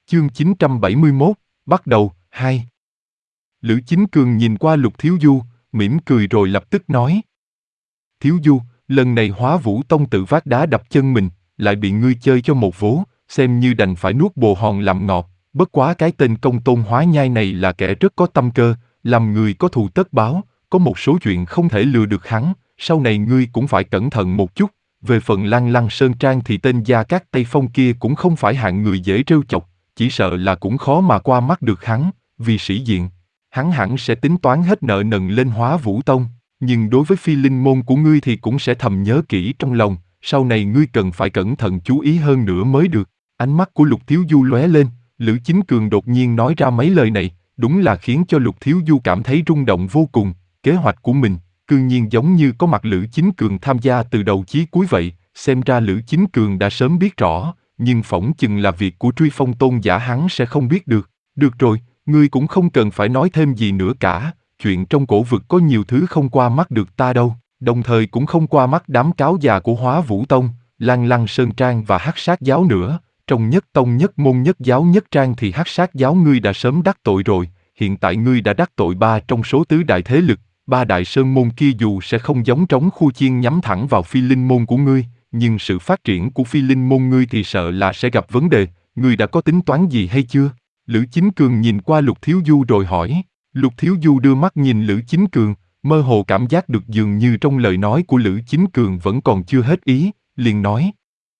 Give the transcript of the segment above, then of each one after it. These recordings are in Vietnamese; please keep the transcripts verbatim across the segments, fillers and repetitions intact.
Chương chín trăm bảy mươi mốt, bắt đầu, hai. Lữ Chính Cường nhìn qua Lục Thiếu Du, mỉm cười rồi lập tức nói. Thiếu Du, lần này Hóa Vũ Tông tự vác đá đập chân mình, lại bị ngươi chơi cho một vố, xem như đành phải nuốt bồ hòn làm ngọt, bất quá cái tên Công Tôn Hóa Nhai này là kẻ rất có tâm cơ, làm người có thù tất báo, có một số chuyện không thể lừa được hắn, sau này ngươi cũng phải cẩn thận một chút. Về phần Lăng Lăng Sơn Trang thì tên Gia Cát Tây Phong kia cũng không phải hạng người dễ trêu chọc, chỉ sợ là cũng khó mà qua mắt được hắn, vì sĩ diện. Hắn hẳn sẽ tính toán hết nợ nần lên Hóa Vũ Tông, nhưng đối với phi linh môn của ngươi thì cũng sẽ thầm nhớ kỹ trong lòng, sau này ngươi cần phải cẩn thận chú ý hơn nữa mới được. Ánh mắt của Lục Thiếu Du lóe lên, Lữ Chính Cường đột nhiên nói ra mấy lời này, đúng là khiến cho Lục Thiếu Du cảm thấy rung động vô cùng, kế hoạch của mình, cư nhiên giống như có mặt Lữ Chính Cường tham gia từ đầu chí cuối vậy, xem ra Lữ Chính Cường đã sớm biết rõ, nhưng phỏng chừng là việc của Truy Phong Tôn giả hắn sẽ không biết được. Được rồi, ngươi cũng không cần phải nói thêm gì nữa cả, chuyện trong cổ vực có nhiều thứ không qua mắt được ta đâu, đồng thời cũng không qua mắt đám cáo già của Hóa Vũ Tông, Lăng Lăng Sơn Trang và Hắc Sát Giáo nữa. Trong nhất tông nhất môn nhất giáo nhất trang thì Hắc Sát Giáo ngươi đã sớm đắc tội rồi, hiện tại ngươi đã đắc tội ba trong số tứ đại thế lực. Ba đại sơn môn kia dù sẽ không giống trống khu chiên nhắm thẳng vào phi linh môn của ngươi, nhưng sự phát triển của phi linh môn ngươi thì sợ là sẽ gặp vấn đề, ngươi đã có tính toán gì hay chưa? Lữ Chính Cường nhìn qua Lục Thiếu Du rồi hỏi. Lục Thiếu Du đưa mắt nhìn Lữ Chính Cường, mơ hồ cảm giác được dường như trong lời nói của Lữ Chính Cường vẫn còn chưa hết ý, liền nói.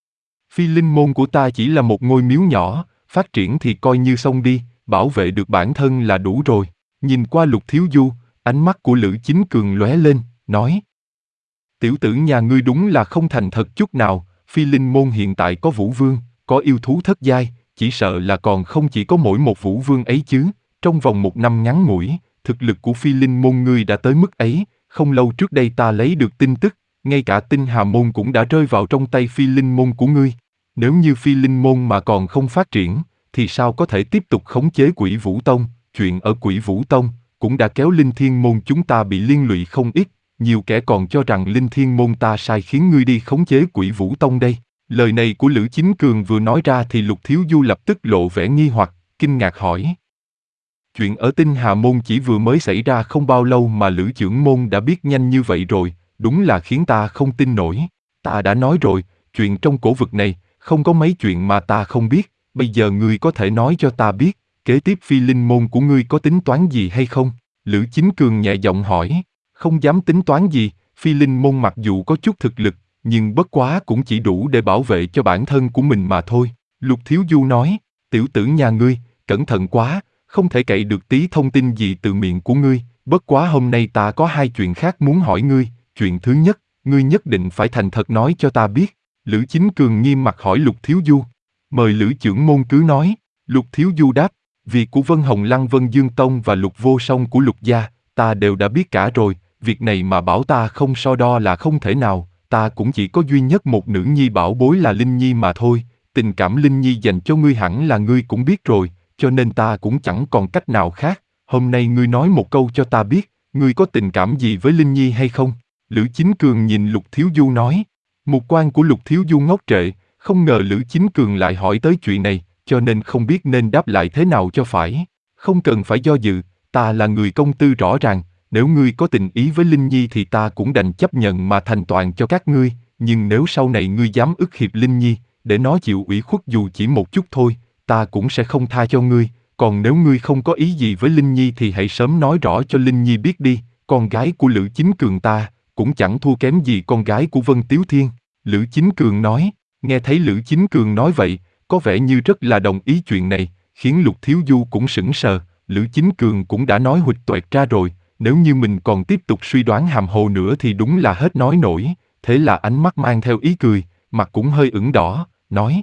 Phi linh môn của ta chỉ là một ngôi miếu nhỏ, phát triển thì coi như xong đi, bảo vệ được bản thân là đủ rồi. Nhìn qua Lục Thiếu Du, ánh mắt của Lữ Chính Cường lóe lên, nói. Tiểu tử nhà ngươi đúng là không thành thật chút nào, phi linh môn hiện tại có vũ vương, có yêu thú thất giai, chỉ sợ là còn không chỉ có mỗi một vũ vương ấy chứ. Trong vòng một năm ngắn ngủi, thực lực của phi linh môn ngươi đã tới mức ấy, không lâu trước đây ta lấy được tin tức, ngay cả tinh hà môn cũng đã rơi vào trong tay phi linh môn của ngươi. Nếu như phi linh môn mà còn không phát triển, thì sao có thể tiếp tục khống chế Quỷ Vũ Tông, chuyện ở Quỷ Vũ Tông cũng đã kéo Linh Thiên Môn chúng ta bị liên lụy không ít, nhiều kẻ còn cho rằng Linh Thiên Môn ta sai khiến ngươi đi khống chế Quỷ Vũ Tông đây. Lời này của Lữ Chính Cường vừa nói ra thì Lục Thiếu Du lập tức lộ vẻ nghi hoặc, kinh ngạc hỏi. Chuyện ở Tinh Hà Môn chỉ vừa mới xảy ra không bao lâu mà Lữ Chưởng Môn đã biết nhanh như vậy rồi, đúng là khiến ta không tin nổi. Ta đã nói rồi, chuyện trong cổ vực này, không có mấy chuyện mà ta không biết, bây giờ ngươi có thể nói cho ta biết, kế tiếp phi linh môn của ngươi có tính toán gì hay không? Lữ Chính Cường nhẹ giọng hỏi. Không dám tính toán gì, phi linh môn mặc dù có chút thực lực, nhưng bất quá cũng chỉ đủ để bảo vệ cho bản thân của mình mà thôi. Lục Thiếu Du nói, tiểu tử nhà ngươi, cẩn thận quá, không thể cậy được tí thông tin gì từ miệng của ngươi, bất quá hôm nay ta có hai chuyện khác muốn hỏi ngươi, chuyện thứ nhất, ngươi nhất định phải thành thật nói cho ta biết. Lữ Chính Cường nghiêm mặt hỏi Lục Thiếu Du. Mời Lữ Chưởng Môn cứ nói. Lục Thiếu Du đáp, việc của Vân Hồng Lăng Vân Dương Tông và Lục Vô Song của Lục gia, ta đều đã biết cả rồi, việc này mà bảo ta không so đo là không thể nào, ta cũng chỉ có duy nhất một nữ nhi bảo bối là Linh Nhi mà thôi, tình cảm Linh Nhi dành cho ngươi hẳn là ngươi cũng biết rồi, cho nên ta cũng chẳng còn cách nào khác, hôm nay ngươi nói một câu cho ta biết, ngươi có tình cảm gì với Linh Nhi hay không? Lữ Chính Cường nhìn Lục Thiếu Du nói. Mục quan của Lục Thiếu Du ngốc trệ, không ngờ Lữ Chính Cường lại hỏi tới chuyện này, cho nên không biết nên đáp lại thế nào cho phải. Không cần phải do dự, ta là người công tư rõ ràng, nếu ngươi có tình ý với Linh Nhi thì ta cũng đành chấp nhận mà thành toàn cho các ngươi, nhưng nếu sau này ngươi dám ức hiếp Linh Nhi, để nó chịu ủy khuất dù chỉ một chút thôi, ta cũng sẽ không tha cho ngươi, còn nếu ngươi không có ý gì với Linh Nhi thì hãy sớm nói rõ cho Linh Nhi biết đi, con gái của Lữ Chính Cường ta, cũng chẳng thua kém gì con gái của Vân Tiếu Thiên. Lữ Chính Cường nói, nghe thấy Lữ Chính Cường nói vậy, có vẻ như rất là đồng ý chuyện này, khiến Lục Thiếu Du cũng sững sờ, Lữ Chính Cường cũng đã nói huỵch toẹt ra rồi, nếu như mình còn tiếp tục suy đoán hàm hồ nữa thì đúng là hết nói nổi, thế là ánh mắt mang theo ý cười, mặt cũng hơi ửng đỏ, nói.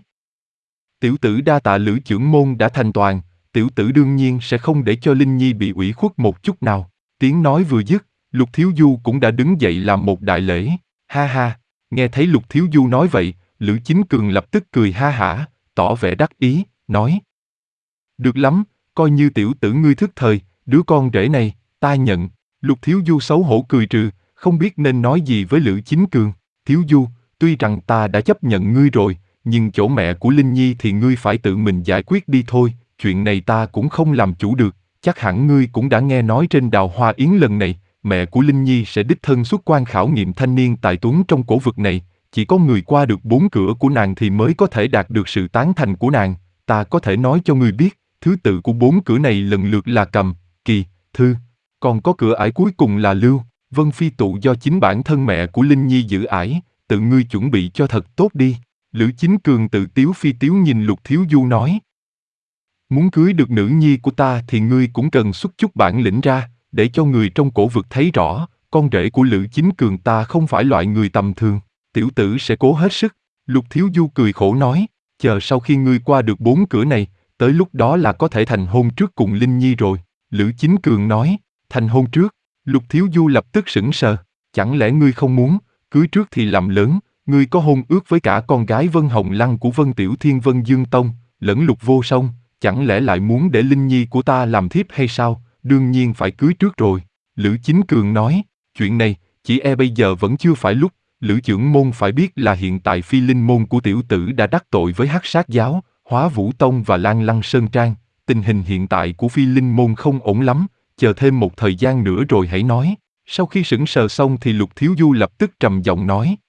Tiểu tử đa tạ Lữ Chưởng Môn đã thành toàn, tiểu tử đương nhiên sẽ không để cho Linh Nhi bị ủy khuất một chút nào. Tiếng nói vừa dứt, Lục Thiếu Du cũng đã đứng dậy làm một đại lễ, ha ha. Nghe thấy Lục Thiếu Du nói vậy, Lữ Chính Cường lập tức cười ha hả, tỏ vẻ đắc ý, nói. Được lắm, coi như tiểu tử ngươi thức thời, đứa con rể này, ta nhận. Lục Thiếu Du xấu hổ cười trừ, không biết nên nói gì với Lữ Chính Cường. Thiếu Du, tuy rằng ta đã chấp nhận ngươi rồi, nhưng chỗ mẹ của Linh Nhi thì ngươi phải tự mình giải quyết đi thôi, chuyện này ta cũng không làm chủ được, chắc hẳn ngươi cũng đã nghe nói trên Đào Hoa Yến lần này, mẹ của Linh Nhi sẽ đích thân xuất quan khảo nghiệm thanh niên tài tuấn trong cổ vực này, chỉ có người qua được bốn cửa của nàng thì mới có thể đạt được sự tán thành của nàng, ta có thể nói cho ngươi biết, thứ tự của bốn cửa này lần lượt là Cầm, Kỳ, Thư, còn có cửa ải cuối cùng là Lưu, Vân Phi tụ do chính bản thân mẹ của Linh Nhi giữ ải, tự ngươi chuẩn bị cho thật tốt đi. Lữ Chính Cường tự tiếu phi tiếu nhìn Lục Thiếu Du nói. Muốn cưới được nữ nhi của ta thì ngươi cũng cần xuất chút bản lĩnh ra, để cho người trong cổ vực thấy rõ, con rể của Lữ Chính Cường ta không phải loại người tầm thường, tiểu tử sẽ cố hết sức. Lục Thiếu Du cười khổ nói, chờ sau khi ngươi qua được bốn cửa này, tới lúc đó là có thể thành hôn trước cùng Linh Nhi rồi. Lữ Chính Cường nói, thành hôn trước. Lục Thiếu Du lập tức sững sờ, chẳng lẽ ngươi không muốn, cưới trước thì làm lớn, ngươi có hôn ước với cả con gái Vân Hồng Lăng của Vân Tiểu Thiên Vân Dương Tông, lẫn Lục Vô Song, chẳng lẽ lại muốn để Linh Nhi của ta làm thiếp hay sao, đương nhiên phải cưới trước rồi. Lữ Chính Cường nói, chuyện này, chỉ e bây giờ vẫn chưa phải lúc, Lữ trưởng môn phải biết là hiện tại Phi Linh môn của tiểu tử đã đắc tội với Hắc Sát giáo, Hóa Vũ Tông và Lan Lăng Sơn Trang, tình hình hiện tại của Phi Linh môn không ổn lắm, chờ thêm một thời gian nữa rồi hãy nói. Sau khi sững sờ xong thì Lục Thiếu Du lập tức trầm giọng nói,